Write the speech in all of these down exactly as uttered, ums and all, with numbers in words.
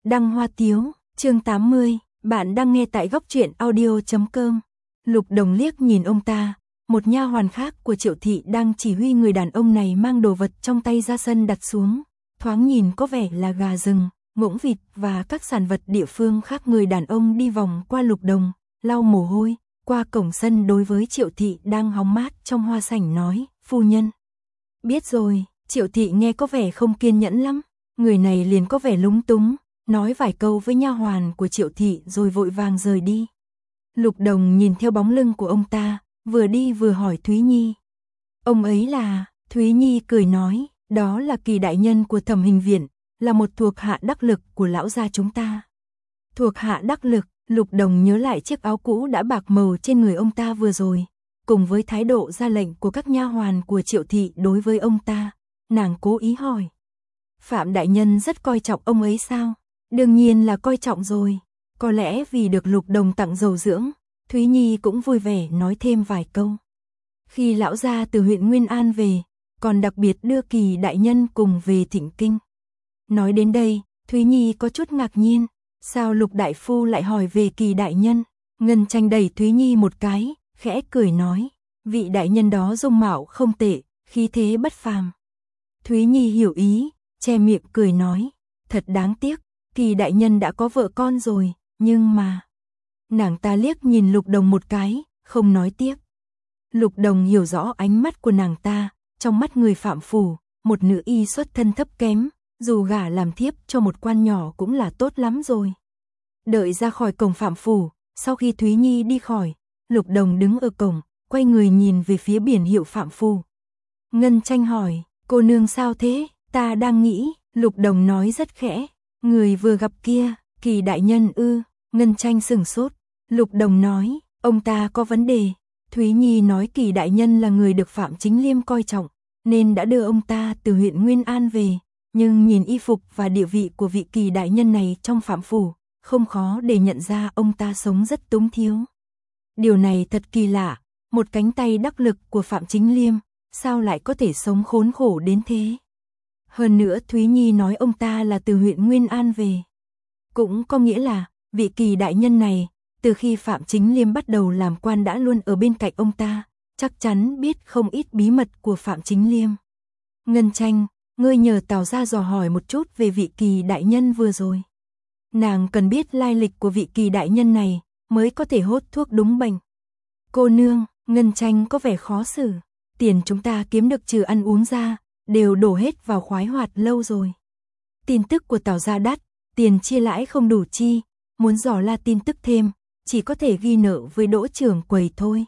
Đăng Hoa Tiếu, chương tám mươi, bạn đang nghe tại góc truyện audio chấm com. Lục Đồng liếc nhìn ông ta, một nha hoàn khác của Triệu thị đang chỉ huy người đàn ông này mang đồ vật trong tay ra sân đặt xuống, thoáng nhìn có vẻ là gà rừng, ngỗng vịt và các sản vật địa phương khác. Người đàn ông đi vòng qua Lục Đồng, lau mồ hôi, qua cổng sân đối với Triệu thị đang hóng mát trong hoa sảnh nói, phu nhân. Biết rồi. Triệu thị nghe có vẻ không kiên nhẫn lắm, người này liền có vẻ lúng túng, nói vài câu với nha hoàn của Triệu thị rồi vội vàng rời đi. Lục Đồng nhìn theo bóng lưng của ông ta, vừa đi vừa hỏi Thúy Nhi. Ông ấy là, Thúy Nhi cười nói, đó là Kỳ đại nhân của Thẩm Hình viện, là một thuộc hạ đắc lực của lão gia chúng ta. Thuộc hạ đắc lực, Lục Đồng nhớ lại chiếc áo cũ đã bạc màu trên người ông ta vừa rồi, cùng với thái độ ra lệnh của các nha hoàn của Triệu thị đối với ông ta. Nàng cố ý hỏi. Phạm đại nhân rất coi trọng ông ấy sao? Đương nhiên là coi trọng rồi. Có lẽ vì được Lục Đồng tặng dầu dưỡng, Thúy Nhi cũng vui vẻ nói thêm vài câu. Khi lão gia từ huyện Nguyên An về, còn đặc biệt đưa Kỳ đại nhân cùng về Thịnh Kinh. Nói đến đây, Thúy Nhi có chút ngạc nhiên. Sao Lục đại phu lại hỏi về Kỳ đại nhân? Ngân Tranh đẩy Thúy Nhi một cái, khẽ cười nói. Vị đại nhân đó dung mạo không tệ, khí thế bất phàm. Thúy Nhi hiểu ý, che miệng cười nói, thật đáng tiếc, Kỳ đại nhân đã có vợ con rồi, nhưng mà... Nàng ta liếc nhìn Lục Đồng một cái, không nói tiếp. Lục Đồng hiểu rõ ánh mắt của nàng ta, trong mắt người phạm phủ, một nữ y xuất thân thấp kém, dù gả làm thiếp cho một quan nhỏ cũng là tốt lắm rồi. Đợi ra khỏi cổng phạm phủ, sau khi Thúy Nhi đi khỏi, Lục Đồng đứng ở cổng, quay người nhìn về phía biển hiệu phạm phủ. Ngân Tranh hỏi, cô nương sao thế? Ta đang nghĩ, Lục Đồng nói rất khẽ, người vừa gặp kia, Kỳ đại nhân ư? Ngân Tranh sửng sốt, Lục Đồng nói, ông ta có vấn đề. Thúy Nhi nói Kỳ đại nhân là người được Phạm Chính Liêm coi trọng, nên đã đưa ông ta từ huyện Nguyên An về, nhưng nhìn y phục và địa vị của vị Kỳ đại nhân này trong phạm phủ, không khó để nhận ra ông ta sống rất túng thiếu. Điều này thật kỳ lạ, một cánh tay đắc lực của Phạm Chính Liêm, sao lại có thể sống khốn khổ đến thế? Hơn nữa Thúy Nhi nói ông ta là từ huyện Nguyên An về. Cũng có nghĩa là, vị Kỳ đại nhân này, từ khi Phạm Chính Liêm bắt đầu làm quan đã luôn ở bên cạnh ông ta, chắc chắn biết không ít bí mật của Phạm Chính Liêm. Ngân Tranh, ngươi nhờ Tào gia dò hỏi một chút về vị Kỳ đại nhân vừa rồi. Nàng cần biết lai lịch của vị Kỳ đại nhân này, mới có thể hốt thuốc đúng bệnh. Cô nương, Ngân Tranh có vẻ khó xử. Tiền chúng ta kiếm được trừ ăn uống ra, đều đổ hết vào khoái hoạt lâu rồi. Tin tức của Tào gia đắt, tiền chia lãi không đủ chi, muốn dò la tin tức thêm, chỉ có thể ghi nợ với Đỗ trưởng quầy thôi.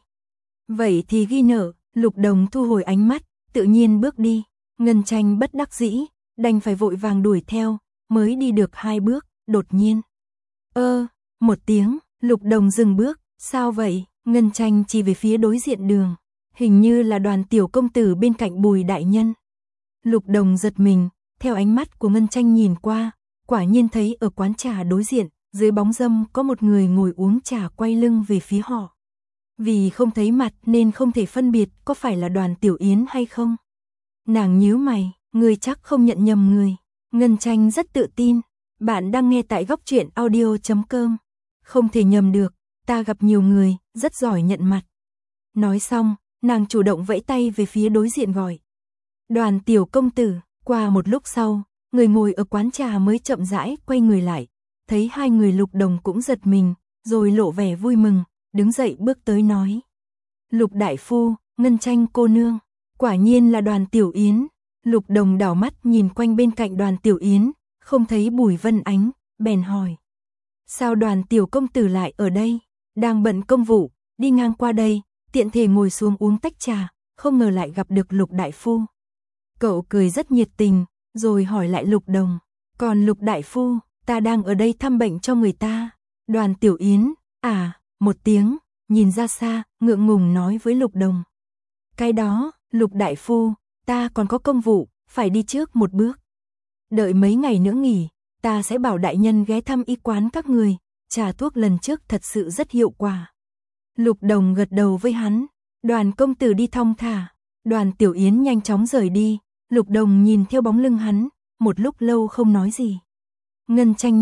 Vậy thì ghi nợ, Lục Đồng thu hồi ánh mắt, tự nhiên bước đi. Ngân Tranh bất đắc dĩ, đành phải vội vàng đuổi theo, mới đi được hai bước, đột nhiên. Ơ, một tiếng, Lục Đồng dừng bước, sao vậy? Ngân Tranh chỉ về phía đối diện đường. Hình như là Đoàn tiểu công tử bên cạnh Bùi đại nhân. Lục Đồng giật mình, theo ánh mắt của Ngân Tranh nhìn qua, quả nhiên thấy ở quán trà đối diện, dưới bóng râm có một người ngồi uống trà quay lưng về phía họ. Vì không thấy mặt nên không thể phân biệt có phải là Đoàn Tiểu Yến hay không. Nàng nhíu mày, người chắc không nhận nhầm người. Ngân Tranh rất tự tin, bạn đang nghe tại góc truyện audio chấm com. Không thể nhầm được, ta gặp nhiều người, rất giỏi nhận mặt. Nói xong, nàng chủ động vẫy tay về phía đối diện gọi. Đoàn tiểu công tử. Qua một lúc sau, người ngồi ở quán trà mới chậm rãi quay người lại, thấy hai người Lục Đồng cũng giật mình, rồi lộ vẻ vui mừng, đứng dậy bước tới nói. Lục đại phu, Ngân Tranh cô nương, quả nhiên là Đoàn Tiểu Yến. Lục Đồng đảo mắt nhìn quanh bên cạnh Đoàn Tiểu Yến, không thấy Bùi Vân Ánh, bèn hỏi. Sao Đoàn tiểu công tử lại ở đây? Đang bận công vụ, đi ngang qua đây, tiện thể ngồi xuống uống tách trà, không ngờ lại gặp được Lục đại phu. Cậu cười rất nhiệt tình, rồi hỏi lại Lục Đồng. Còn Lục đại phu, ta đang ở đây thăm bệnh cho người ta. Đoàn Tiểu Yến, à, một tiếng, nhìn ra xa, ngượng ngùng nói với Lục Đồng. Cái đó, Lục đại phu, ta còn có công vụ, phải đi trước một bước. Đợi mấy ngày nữa nghỉ, ta sẽ bảo đại nhân ghé thăm y quán các người, trà thuốc lần trước thật sự rất hiệu quả. Lục Đồng gật đầu với hắn, Đoàn công tử đi thong thả. Đoàn Tiểu Yến nhanh chóng rời đi, Lục Đồng nhìn theo bóng lưng hắn, một lúc lâu không nói gì. Ngân Tranh nhắc,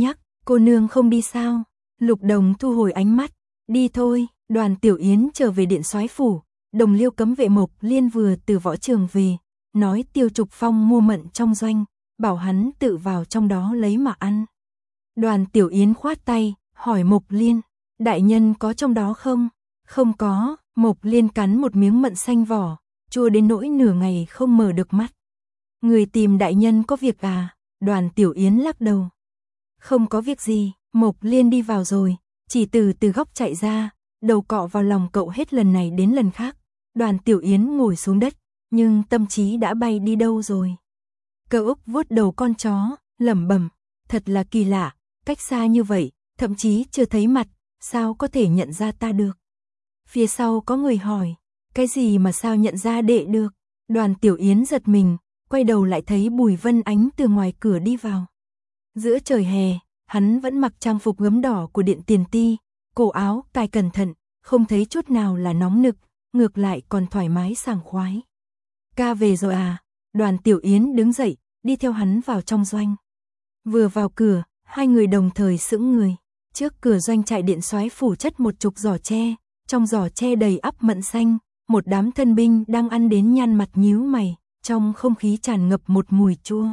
Cô nương không đi sao? Lục Đồng thu hồi ánh mắt, đi thôi. Đoàn Tiểu Yến trở về điện soái phủ, Đồng Liêu cấm vệ Mộc Liên vừa từ võ trường về, nói Tiêu Trục Phong mua mận trong doanh, bảo hắn tự vào trong đó lấy mà ăn. Đoàn Tiểu Yến khoát tay, hỏi Mộc Liên, đại nhân có trong đó không? Không có. Mộc Liên cắn một miếng mận xanh vỏ, chua đến nỗi nửa ngày không mở được mắt. Người tìm đại nhân có việc à? Đoàn Tiểu Yến lắc đầu. Không có việc gì. Mộc Liên đi vào rồi, chỉ từ từ góc chạy ra, đầu cọ vào lòng cậu hết lần này đến lần khác. Đoàn Tiểu Yến ngồi xuống đất, nhưng tâm trí đã bay đi đâu rồi. Cậu Úc vuốt đầu con chó, lẩm bẩm, thật là kỳ lạ, cách xa như vậy, thậm chí chưa thấy mặt, sao có thể nhận ra ta được. Phía sau có người hỏi, cái gì mà sao nhận ra đệ được? Đoàn Tiểu Yến giật mình, quay đầu lại thấy Bùi Vân Ánh từ ngoài cửa đi vào. Giữa trời hè, hắn vẫn mặc trang phục gấm đỏ của Điện Tiền Ti, cổ áo cài cẩn thận, không thấy chút nào là nóng nực, ngược lại còn thoải mái sảng khoái. Ca về rồi à? Đoàn Tiểu Yến đứng dậy, đi theo hắn vào trong doanh. Vừa vào cửa, hai người đồng thời sững người. Trước cửa doanh trại điện soái phủ chất một chục giỏ tre, trong giỏ tre đầy ắp mận xanh, một đám thân binh đang ăn đến nhăn mặt nhíu mày, trong không khí tràn ngập một mùi chua.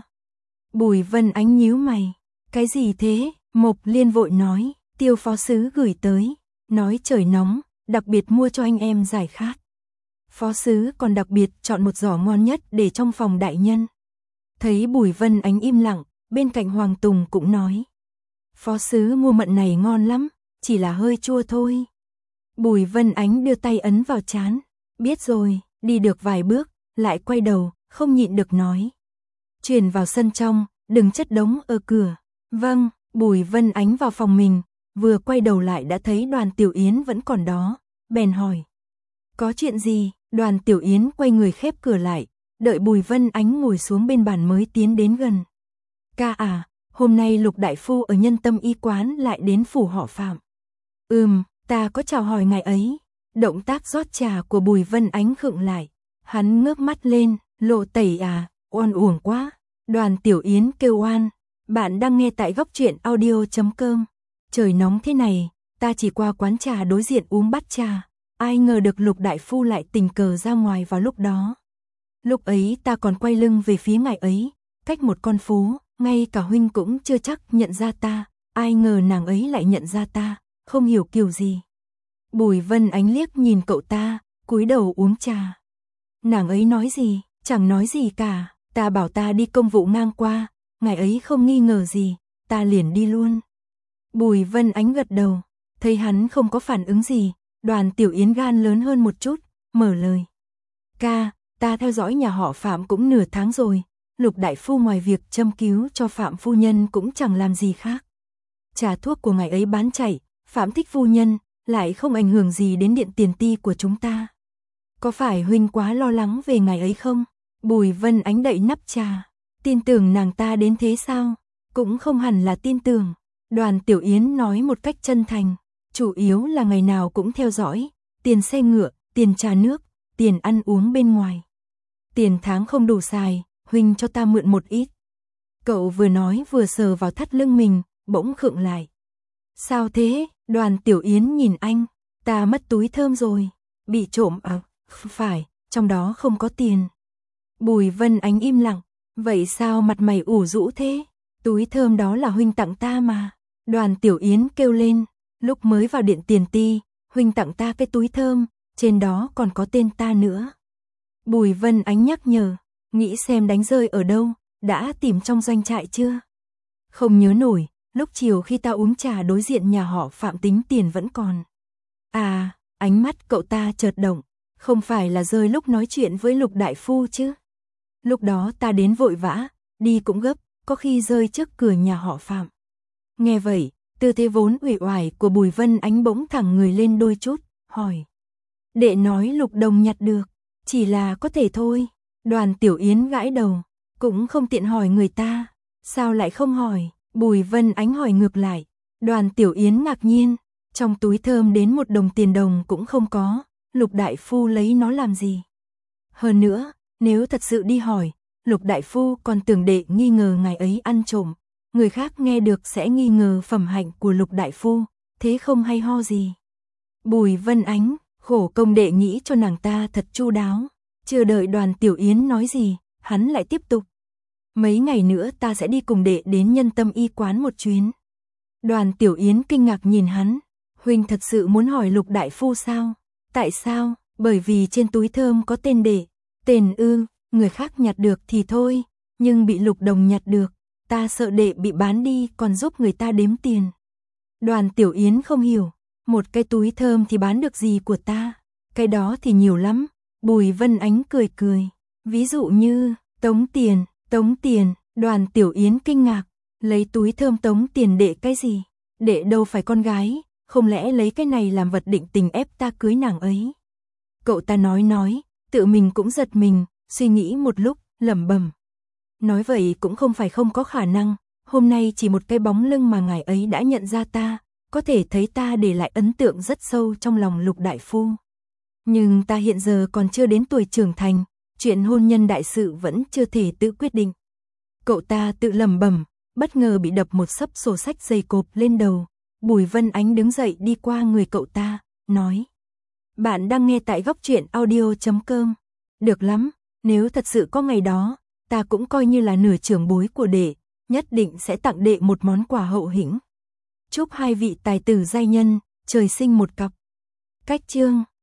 Bùi Vân Ánh nhíu mày, cái gì thế? Mộc Liên vội nói, Tiêu phó sứ gửi tới, nói trời nóng, đặc biệt mua cho anh em giải khát. Phó sứ còn đặc biệt chọn một giỏ ngon nhất để trong phòng đại nhân. Thấy Bùi Vân Ánh im lặng, bên cạnh Hoàng Tùng cũng nói, phó sứ mua mận này ngon lắm, chỉ là hơi chua thôi. Bùi Vân Ánh đưa tay ấn vào trán, biết rồi. Đi được vài bước, lại quay đầu, không nhịn được nói, chuyển vào sân trong, đừng chất đống ở cửa. Vâng. Bùi Vân Ánh vào phòng mình, vừa quay đầu lại đã thấy Đoàn Tiểu Yến vẫn còn đó, bèn hỏi, có chuyện gì? Đoàn Tiểu Yến quay người khép cửa lại, đợi Bùi Vân Ánh ngồi xuống bên bàn mới tiến đến gần. Ca à, hôm nay Lục đại phu ở Nhân Tâm y quán lại đến phủ họ Phạm. Ừm, ta có chào hỏi ngài ấy. Động tác rót trà của Bùi Vân Ánh khựng lại, hắn ngước mắt lên, Lộ tẩy à, oan uổng quá. Đoàn Tiểu Yến kêu oan. Bạn đang nghe tại góc truyện audio chấm com. Trời nóng thế này, ta chỉ qua quán trà đối diện uống bát trà, ai ngờ được Lục đại phu lại tình cờ ra ngoài vào lúc đó. Lúc ấy ta còn quay lưng về phía ngài ấy, cách một con phố, ngay cả huynh cũng chưa chắc nhận ra ta, ai ngờ nàng ấy lại nhận ra ta, không hiểu kiểu gì. Bùi Vân Ánh liếc nhìn cậu ta, cúi đầu uống trà. Nàng ấy nói gì? Chẳng nói gì cả, ta bảo ta đi công vụ ngang qua, ngài ấy không nghi ngờ gì, ta liền đi luôn. Bùi Vân Ánh gật đầu, thấy hắn không có phản ứng gì, Đoàn Tiểu Yến gan lớn hơn một chút, mở lời. Ca, ta theo dõi nhà họ Phạm cũng nửa tháng rồi, Lục đại phu ngoài việc châm cứu cho Phạm phu nhân cũng chẳng làm gì khác. Trà thuốc của ngài ấy bán chạy, Phạm thích phu nhân, lại không ảnh hưởng gì đến Điện Tiền Ti của chúng ta. Có phải huynh quá lo lắng về ngài ấy không? Bùi Vân Ánh đậy nắp trà, tin tưởng nàng ta đến thế sao? Cũng không hẳn là tin tưởng. Đoàn Tiểu Yến nói một cách chân thành, chủ yếu là ngày nào cũng theo dõi, tiền xe ngựa, tiền trà nước, tiền ăn uống bên ngoài. Tiền tháng không đủ xài, huynh cho ta mượn một ít. Cậu vừa nói vừa sờ vào thắt lưng mình, bỗng khựng lại. Sao thế? Đoàn Tiểu Yến nhìn anh, ta mất túi thơm rồi, bị trộm à? Phải, trong đó không có tiền. Bùi Vân Ánh im lặng, vậy sao mặt mày ủ rũ thế? Túi thơm đó là huynh tặng ta mà. Đoàn Tiểu Yến kêu lên, lúc mới vào Điện Tiền Ti, huynh tặng ta cái túi thơm, trên đó còn có tên ta nữa. Bùi Vân Ánh nhắc nhở, nghĩ xem đánh rơi ở đâu, đã tìm trong doanh trại chưa? Không nhớ nổi, lúc chiều khi ta uống trà đối diện nhà họ Phạm tính tiền vẫn còn. À, ánh mắt cậu ta chợt động, không phải là rơi lúc nói chuyện với Lục đại phu chứ? Lúc đó ta đến vội vã, đi cũng gấp, có khi rơi trước cửa nhà họ Phạm. Nghe vậy, tư thế vốn uể oải của Bùi Vân Ánh bỗng thẳng người lên đôi chút, hỏi. Đệ nói Lục Đồng nhặt được, chỉ là có thể thôi. Đoàn Tiểu Yến gãi đầu, cũng không tiện hỏi người ta. Sao lại không hỏi? Bùi Vân Ánh hỏi ngược lại. Đoàn Tiểu Yến ngạc nhiên, trong túi thơm đến một đồng tiền đồng cũng không có, Lục đại phu lấy nó làm gì? Hơn nữa, nếu thật sự đi hỏi, Lục đại phu còn tưởng đệ nghi ngờ ngài ấy ăn trộm, người khác nghe được sẽ nghi ngờ phẩm hạnh của Lục đại phu, thế không hay ho gì. Bùi Vân Ánh, khổ công đệ nghĩ cho nàng ta thật chu đáo, chưa đợi Đoàn Tiểu Yến nói gì, hắn lại tiếp tục. Mấy ngày nữa ta sẽ đi cùng đệ đến Nhân Tâm y quán một chuyến. Đoàn Tiểu Yến kinh ngạc nhìn hắn, huynh thật sự muốn hỏi Lục đại phu sao? Tại sao? Bởi vì trên túi thơm có tên đệ. Tên ư, người khác nhặt được thì thôi, nhưng bị Lục Đồng nhặt được, ta sợ đệ bị bán đi còn giúp người ta đếm tiền. Đoàn Tiểu Yến không hiểu, một cái túi thơm thì bán được gì của ta, cái đó thì nhiều lắm. Bùi Vân Ánh cười cười, ví dụ như, tống tiền, tống tiền, Đoàn Tiểu Yến kinh ngạc, lấy túi thơm tống tiền đệ cái gì? Đệ đâu phải con gái, không lẽ lấy cái này làm vật định tình ép ta cưới nàng ấy? Cậu ta nói nói, tự mình cũng giật mình, suy nghĩ một lúc, lẩm bẩm. Nói vậy cũng không phải không có khả năng, hôm nay chỉ một cái bóng lưng mà ngài ấy đã nhận ra ta, có thể thấy ta để lại ấn tượng rất sâu trong lòng Lục đại phu. Nhưng ta hiện giờ còn chưa đến tuổi trưởng thành, chuyện hôn nhân đại sự vẫn chưa thể tự quyết định. Cậu ta tự lẩm bẩm, bất ngờ bị đập một xấp sổ sách dày cộp lên đầu. Bùi Vân Ánh đứng dậy đi qua người cậu ta, nói. Bạn đang nghe tại góc truyện audio chấm com. Được lắm, nếu thật sự có ngày đó, ta cũng coi như là nửa trưởng bối của đệ, nhất định sẽ tặng đệ một món quà hậu hĩnh. Chúc hai vị tài tử giai nhân, trời sinh một cặp. Cách chương